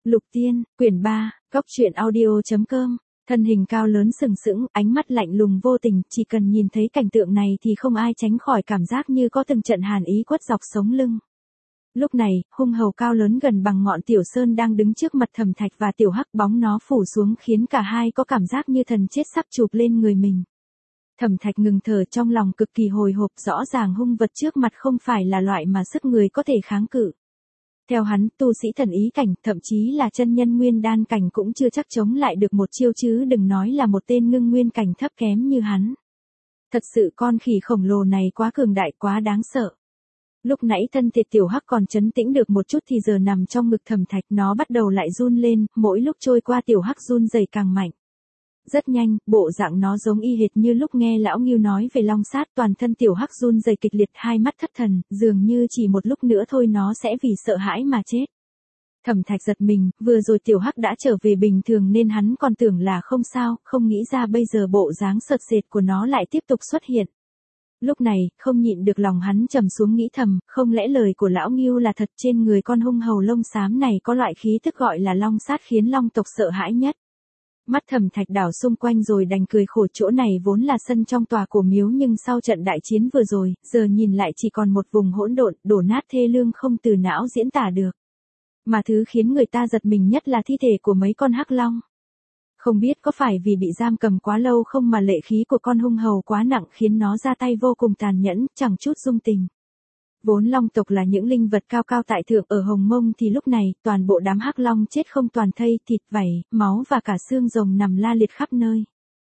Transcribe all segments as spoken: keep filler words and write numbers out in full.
Lục Tiên, quyển ba, góc truyện audio.com. Thân hình cao lớn sừng sững, ánh mắt lạnh lùng vô tình, chỉ cần nhìn thấy cảnh tượng này thì không ai tránh khỏi cảm giác như có từng trận hàn ý quất dọc sống lưng. Lúc này, hung hầu cao lớn gần bằng ngọn tiểu sơn đang đứng trước mặt Thẩm Thạch và Tiểu Hắc, bóng nó phủ xuống khiến cả hai có cảm giác như thần chết sắp chụp lên người mình. Thẩm Thạch ngừng thở, trong lòng cực kỳ hồi hộp, rõ ràng hung vật trước mặt không phải là loại mà sức người có thể kháng cự. Theo hắn, tu sĩ thần ý cảnh, thậm chí là chân nhân nguyên đan cảnh cũng chưa chắc chống lại được một chiêu, chứ đừng nói là một tên ngưng nguyên cảnh thấp kém như hắn. Thật sự con khỉ khổng lồ này quá cường đại, quá đáng sợ. Lúc nãy thân thể Tiểu Hắc còn trấn tĩnh được một chút thì giờ nằm trong ngực Thẩm Thạch nó bắt đầu lại run lên, mỗi lúc trôi qua Tiểu Hắc run rẩy càng mạnh. Rất nhanh, bộ dạng nó giống y hệt như lúc nghe lão Ngưu nói về long sát, toàn thân Tiểu Hắc run rẩy kịch liệt, hai mắt thất thần, dường như chỉ một lúc nữa thôi nó sẽ vì sợ hãi mà chết. Thẩm Thạch giật mình, vừa rồi Tiểu Hắc đã trở về bình thường nên hắn còn tưởng là không sao, không nghĩ ra bây giờ bộ dáng sợt sệt của nó lại tiếp tục xuất hiện. Lúc này, không nhịn được lòng hắn trầm xuống, nghĩ thầm, không lẽ lời của lão Ngưu là thật, trên người con hung hầu lông xám này có loại khí tức gọi là long sát khiến long tộc sợ hãi nhất. Mắt Thẩm Thạch đảo xung quanh rồi đành cười khổ, chỗ này vốn là sân trong tòa cổ miếu nhưng sau trận đại chiến vừa rồi, giờ nhìn lại chỉ còn một vùng hỗn độn, đổ nát thê lương không từ não diễn tả được. Mà thứ khiến người ta giật mình nhất là thi thể của mấy con hắc long. Không biết có phải vì bị giam cầm quá lâu không mà lệ khí của con hung hầu quá nặng khiến nó ra tay vô cùng tàn nhẫn, chẳng chút dung tình. Vốn long tộc là những linh vật cao cao tại thượng ở Hồng Mông thì lúc này, toàn bộ đám hắc long chết không toàn thây, thịt vảy, máu và cả xương rồng nằm la liệt khắp nơi.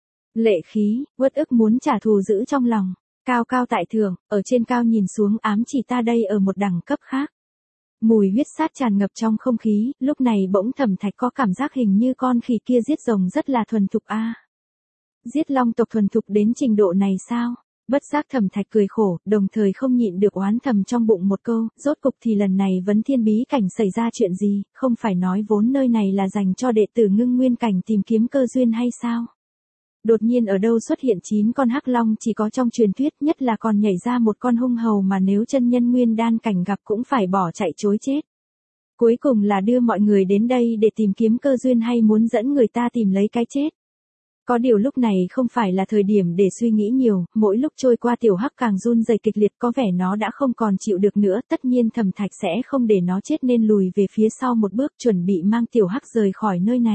Lệ khí, uất ức muốn trả thù giữ trong lòng. Cao cao tại thượng, ở trên cao nhìn xuống ám chỉ ta đây ở một đẳng cấp khác. Mùi huyết sát tràn ngập trong không khí, lúc này bỗng Thẩm Thạch có cảm giác hình như con khỉ kia giết rồng rất là thuần thục a. À, giết long tộc thuần thục đến trình độ này sao? Bất giác Thẩm Thạch cười khổ, đồng thời không nhịn được oán thầm trong bụng một câu, rốt cục thì lần này vấn thiên bí cảnh xảy ra chuyện gì, không phải nói vốn nơi này là dành cho đệ tử ngưng nguyên cảnh tìm kiếm cơ duyên hay sao? Đột nhiên ở đâu xuất hiện chín con hắc long, chỉ có trong truyền thuyết, nhất là còn nhảy ra một con hung hầu mà nếu chân nhân nguyên đan cảnh gặp cũng phải bỏ chạy chối chết. Cuối cùng là đưa mọi người đến đây để tìm kiếm cơ duyên hay muốn dẫn người ta tìm lấy cái chết? Có điều lúc này không phải là thời điểm để suy nghĩ nhiều, mỗi lúc trôi qua Tiểu Hắc càng run rẩy kịch liệt, có vẻ nó đã không còn chịu được nữa, tất nhiên Thẩm Thạch sẽ không để nó chết nên lùi về phía sau một bước, chuẩn bị mang Tiểu Hắc rời khỏi nơi này.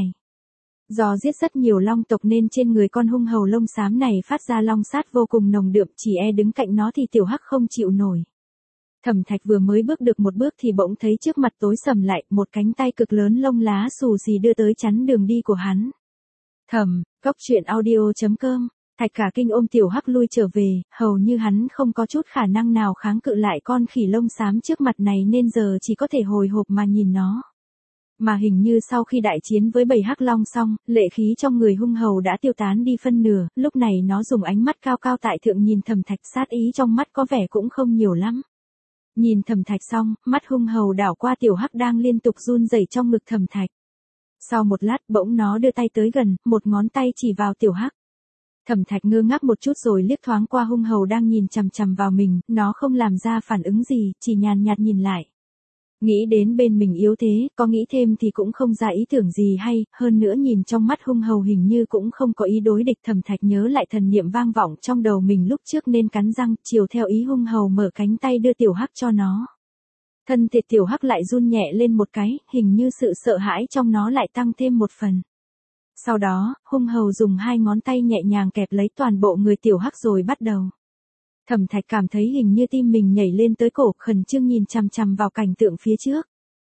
Do giết rất nhiều long tộc nên trên người con hung hầu lông xám này phát ra long sát vô cùng nồng đượm, chỉ e đứng cạnh nó thì Tiểu Hắc không chịu nổi. Thẩm Thạch vừa mới bước được một bước thì bỗng thấy trước mặt tối sầm lại, một cánh tay cực lớn lông lá xù xì đưa tới chắn đường đi của hắn. Thầm, góc truyện audio.com. Thạch cả kinh ôm Tiểu Hắc lui trở về, hầu như hắn không có chút khả năng nào kháng cự lại con khỉ lông xám trước mặt này nên giờ chỉ có thể hồi hộp mà nhìn nó. Mà hình như sau khi đại chiến với bầy hắc long xong, lệ khí trong người hung hầu đã tiêu tán đi phân nửa, lúc này nó dùng ánh mắt cao cao tại thượng nhìn Thẩm Thạch, sát ý trong mắt có vẻ cũng không nhiều lắm. Nhìn Thẩm Thạch xong, mắt hung hầu đảo qua Tiểu Hắc đang liên tục run rẩy trong ngực Thẩm Thạch. Sau một lát bỗng nó đưa tay tới gần, một ngón tay chỉ vào Tiểu Hắc. Thẩm Thạch ngơ ngác một chút rồi liếc thoáng qua hung hầu đang nhìn chằm chằm vào mình, nó không làm ra phản ứng gì, chỉ nhàn nhạt nhìn lại. Nghĩ đến bên mình yếu thế, có nghĩ thêm thì cũng không ra ý tưởng gì hay, hơn nữa nhìn trong mắt hung hầu hình như cũng không có ý đối địch. Thẩm Thạch nhớ lại thần niệm vang vọng trong đầu mình lúc trước nên cắn răng, chiều theo ý hung hầu mở cánh tay đưa Tiểu Hắc cho nó. Thân thể Tiểu Hắc lại run nhẹ lên một cái, hình như sự sợ hãi trong nó lại tăng thêm một phần. Sau đó, hung hầu dùng hai ngón tay nhẹ nhàng kẹp lấy toàn bộ người Tiểu Hắc rồi bắt đầu. Thẩm Thạch cảm thấy hình như tim mình nhảy lên tới cổ, khẩn trương nhìn chằm chằm vào cảnh tượng phía trước.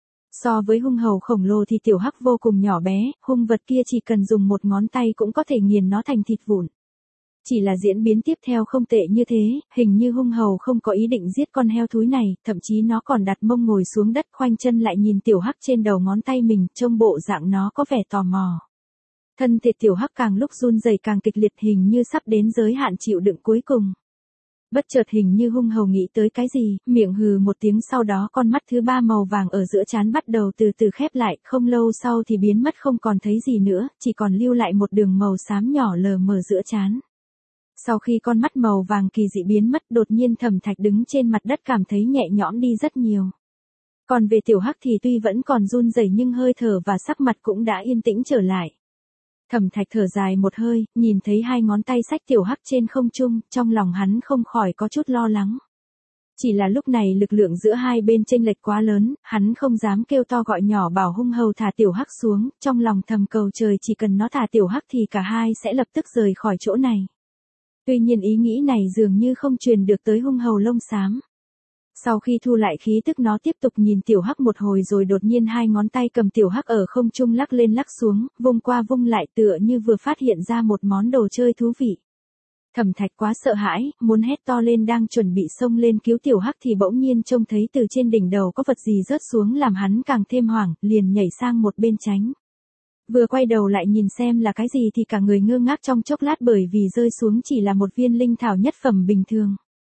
So với hung hầu khổng lồ thì Tiểu Hắc vô cùng nhỏ bé, hung vật kia chỉ cần dùng một ngón tay cũng có thể nghiền nó thành thịt vụn. Chỉ là diễn biến tiếp theo không tệ như thế, hình như hung hầu không có ý định giết con heo thúi này, thậm chí nó còn đặt mông ngồi xuống đất khoanh chân lại nhìn Tiểu Hắc trên đầu ngón tay mình, trông bộ dạng nó có vẻ tò mò. Thân thể Tiểu Hắc càng lúc run rẩy càng kịch liệt, hình như sắp đến giới hạn chịu đựng cuối cùng. Bất chợt hình như hung hầu nghĩ tới cái gì, miệng hừ một tiếng, sau đó con mắt thứ ba màu vàng ở giữa trán bắt đầu từ từ khép lại, không lâu sau thì biến mất không còn thấy gì nữa, chỉ còn lưu lại một đường màu xám nhỏ lờ mờ giữa trán. Sau khi con mắt màu vàng kỳ dị biến mất, đột nhiên Thẩm Thạch đứng trên mặt đất cảm thấy nhẹ nhõm đi rất nhiều. Còn về tiểu hắc thì tuy vẫn còn run rẩy nhưng hơi thở và sắc mặt cũng đã yên tĩnh trở lại. Thẩm Thạch thở dài một hơi, nhìn thấy hai ngón tay xách tiểu hắc trên không trung, trong lòng hắn không khỏi có chút lo lắng. Chỉ là lúc này lực lượng giữa hai bên chênh lệch quá lớn, hắn không dám kêu to gọi nhỏ bảo hung hầu thả tiểu hắc xuống, trong lòng thầm cầu trời chỉ cần nó thả tiểu hắc thì cả hai sẽ lập tức rời khỏi chỗ này. Tuy nhiên ý nghĩ này dường như không truyền được tới hung hầu lông xám. Sau khi thu lại khí tức nó tiếp tục nhìn tiểu hắc một hồi rồi đột nhiên hai ngón tay cầm tiểu hắc ở không trung lắc lên lắc xuống, vung qua vung lại tựa như vừa phát hiện ra một món đồ chơi thú vị. Thẩm Thạch quá sợ hãi, muốn hét to lên đang chuẩn bị xông lên cứu tiểu hắc thì bỗng nhiên trông thấy từ trên đỉnh đầu có vật gì rớt xuống làm hắn càng thêm hoảng, liền nhảy sang một bên tránh. Vừa quay đầu lại nhìn xem là cái gì thì cả người ngơ ngác trong chốc lát bởi vì rơi xuống chỉ là một viên linh thảo nhất phẩm bình thường.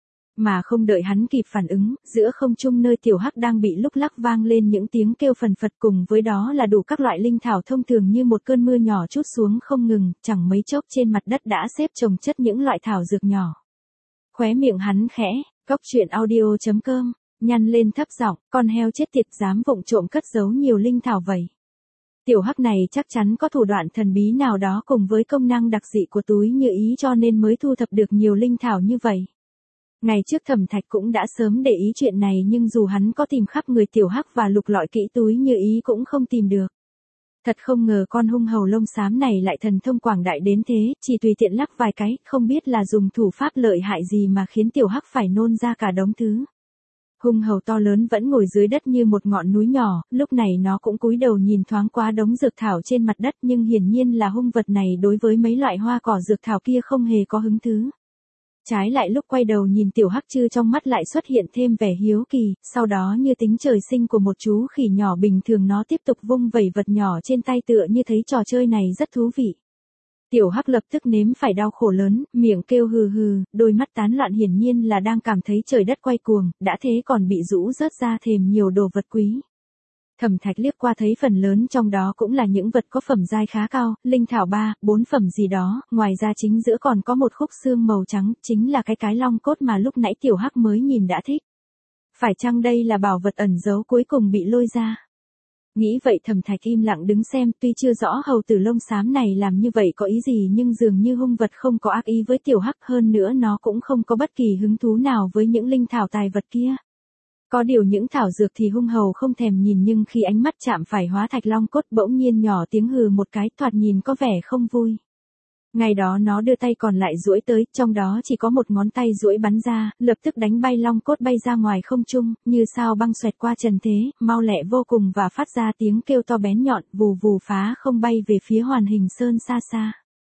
Mà không đợi hắn kịp phản ứng, giữa không trung nơi tiểu hắc đang bị lúc lắc vang lên những tiếng kêu phần phật cùng với đó là đủ các loại linh thảo thông thường như một cơn mưa nhỏ trút xuống không ngừng, chẳng mấy chốc trên mặt đất đã xếp chồng chất những loại thảo dược nhỏ. Khóe miệng hắn khẽ, cốc truyện audio chấm com, nhăn lên thấp giọng, con heo chết tiệt dám vụng trộm cất giấu nhiều linh thảo vậy. Tiểu hắc này chắc chắn có thủ đoạn thần bí nào đó cùng với công năng đặc dị của túi như ý cho nên mới thu thập được nhiều linh thảo như vậy. Ngày trước Thẩm Thạch cũng đã sớm để ý chuyện này nhưng dù hắn có tìm khắp người tiểu hắc và lục lọi kỹ túi như ý cũng không tìm được. Thật không ngờ con hung hầu lông xám này lại thần thông quảng đại đến thế, chỉ tùy tiện lắc vài cái, không biết là dùng thủ pháp lợi hại gì mà khiến tiểu hắc phải nôn ra cả đống thứ. Hung hầu to lớn vẫn ngồi dưới đất như một ngọn núi nhỏ, lúc này nó cũng cúi đầu nhìn thoáng qua đống dược thảo trên mặt đất nhưng hiển nhiên là hung vật này đối với mấy loại hoa cỏ dược thảo kia không hề có hứng thú. Trái lại lúc quay đầu nhìn tiểu hắc chư trong mắt lại xuất hiện thêm vẻ hiếu kỳ, sau đó như tính trời sinh của một chú khỉ nhỏ bình thường nó tiếp tục vung vẩy vật nhỏ trên tay tựa như thấy trò chơi này rất thú vị. Tiểu hắc lập tức nếm phải đau khổ lớn, miệng kêu hừ hừ, đôi mắt tán loạn hiển nhiên là đang cảm thấy trời đất quay cuồng, đã thế còn bị rũ rớt ra thèm nhiều đồ vật quý. Thẩm Thạch liếc qua thấy phần lớn trong đó cũng là những vật có phẩm giai khá cao, linh thảo ba, bốn phẩm gì đó, ngoài ra chính giữa còn có một khúc xương màu trắng, chính là cái cái long cốt mà lúc nãy tiểu hắc mới nhìn đã thích. Phải chăng đây là bảo vật ẩn giấu cuối cùng bị lôi ra? Nghĩ vậy Thẩm Thạch im lặng đứng xem, tuy chưa rõ hầu tử lông xám này làm như vậy có ý gì nhưng dường như hung vật không có ác ý với tiểu hắc, hơn nữa nó cũng không có bất kỳ hứng thú nào với những linh thảo tài vật kia. Có điều những thảo dược thì hung hầu không thèm nhìn nhưng khi ánh mắt chạm phải hóa thạch long cốt bỗng nhiên nhỏ tiếng hừ một cái thoạt nhìn có vẻ không vui. Ngày đó nó đưa tay còn lại duỗi tới, trong đó chỉ có một ngón tay duỗi bắn ra, lập tức đánh bay long cốt bay ra ngoài không trung, như sao băng xoẹt qua trần thế, mau lẹ vô cùng và phát ra tiếng kêu to bén nhọn, vù vù phá không bay về phía Hoàn Hình Sơn xa xa.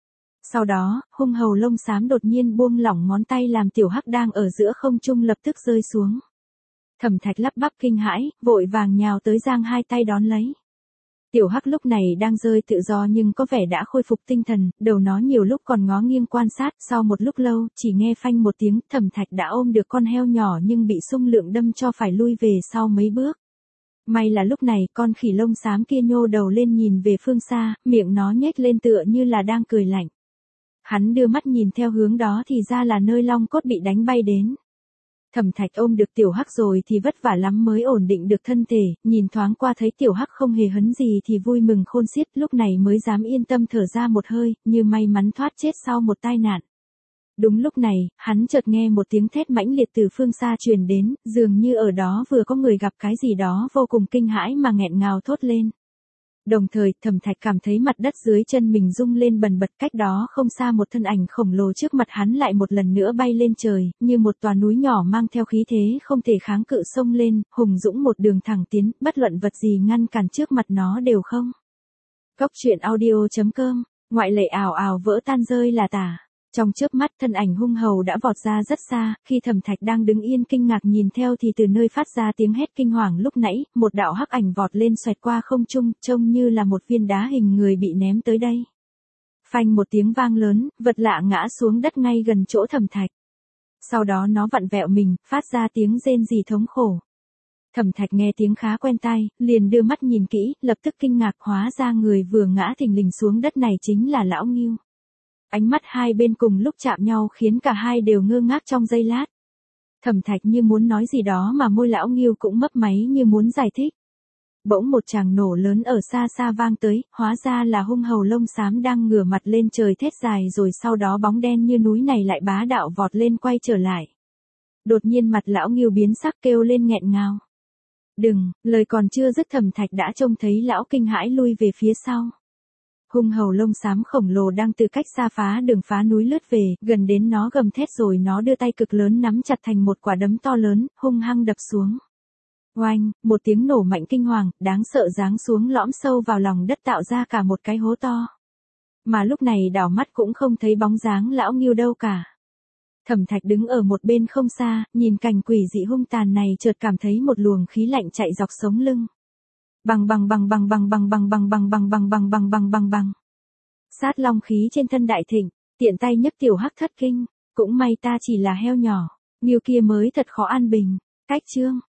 Sau đó, hung hầu lông xám đột nhiên buông lỏng ngón tay làm tiểu hắc đang ở giữa không trung lập tức rơi xuống. Thẩm Thạch lắp bắp kinh hãi, vội vàng nhào tới giang hai tay đón lấy. Tiểu hắc lúc này đang rơi tự do nhưng có vẻ đã khôi phục tinh thần, đầu nó nhiều lúc còn ngó nghiêng quan sát, sau một lúc lâu, chỉ nghe phanh một tiếng, Thẩm Thạch đã ôm được con heo nhỏ nhưng bị xung lượng đâm cho phải lui về sau mấy bước. May là lúc này, con khỉ lông xám kia nhô đầu lên nhìn về phương xa, miệng nó nhếch lên tựa như là đang cười lạnh. Hắn đưa mắt nhìn theo hướng đó thì ra là nơi long cốt bị đánh bay đến. Thẩm Thạch ôm được tiểu hắc rồi thì vất vả lắm mới ổn định được thân thể, nhìn thoáng qua thấy tiểu hắc không hề hấn gì thì vui mừng khôn xiết, lúc này mới dám yên tâm thở ra một hơi, như may mắn thoát chết sau một tai nạn. Đúng lúc này, hắn chợt nghe một tiếng thét mãnh liệt từ phương xa truyền đến, dường như ở đó vừa có người gặp cái gì đó vô cùng kinh hãi mà nghẹn ngào thốt lên. Đồng thời, Thẩm Thạch cảm thấy mặt đất dưới chân mình rung lên bần bật, cách đó không xa một thân ảnh khổng lồ trước mặt hắn lại một lần nữa bay lên trời, như một tòa núi nhỏ mang theo khí thế không thể kháng cự xông lên, hùng dũng một đường thẳng tiến, bất luận vật gì ngăn cản trước mặt nó đều không. Cốc truyện audio chấm com, ngoại lệ ảo ảo vỡ tan rơi là tả. Trong chớp mắt thân ảnh hung hầu đã vọt ra rất xa, khi Thẩm Thạch đang đứng yên kinh ngạc nhìn theo thì từ nơi phát ra tiếng hét kinh hoàng lúc nãy, một đạo hắc ảnh vọt lên xoẹt qua không trung, trông như là một viên đá hình người bị ném tới đây. Phanh một tiếng vang lớn, vật lạ ngã xuống đất ngay gần chỗ Thẩm Thạch. Sau đó nó vặn vẹo mình, phát ra tiếng rên rỉ thống khổ. Thẩm Thạch nghe tiếng khá quen tai, liền đưa mắt nhìn kỹ, lập tức kinh ngạc hóa ra người vừa ngã thình lình xuống đất này chính là lão Ngưu. Ánh mắt hai bên cùng lúc chạm nhau khiến cả hai đều ngơ ngác trong giây lát. Thẩm Thạch như muốn nói gì đó mà môi lão Ngưu cũng mấp máy như muốn giải thích. Bỗng một tràng nổ lớn ở xa xa vang tới, hóa ra là hung hầu lông xám đang ngửa mặt lên trời thét dài, rồi sau đó bóng đen như núi này lại bá đạo vọt lên quay trở lại. Đột nhiên mặt lão Ngưu biến sắc kêu lên nghẹn ngào. Đừng, lời còn chưa dứt Thẩm Thạch đã trông thấy lão kinh hãi lui về phía sau. Hung hầu lông xám khổng lồ đang từ cách xa phá đường phá núi lướt về, gần đến nó gầm thét rồi nó đưa tay cực lớn nắm chặt thành một quả đấm to lớn, hung hăng đập xuống. Oanh, một tiếng nổ mạnh kinh hoàng, đáng sợ giáng xuống lõm sâu vào lòng đất tạo ra cả một cái hố to. Mà lúc này đảo mắt cũng không thấy bóng dáng lão Ngưu đâu cả. Thẩm Thạch đứng ở một bên không xa, nhìn cảnh quỷ dị hung tàn này chợt cảm thấy một luồng khí lạnh chạy dọc sống lưng. Bằng bằng bằng bằng bằng bằng bằng bằng bằng bằng bằng bằng bằng bằng bằng bằng. Sát long khí trên thân Đại Thịnh, tiện tay nhấc tiểu hắc thất kinh, cũng may ta chỉ là heo nhỏ, Ngưu kia mới thật khó an bình. Cách chương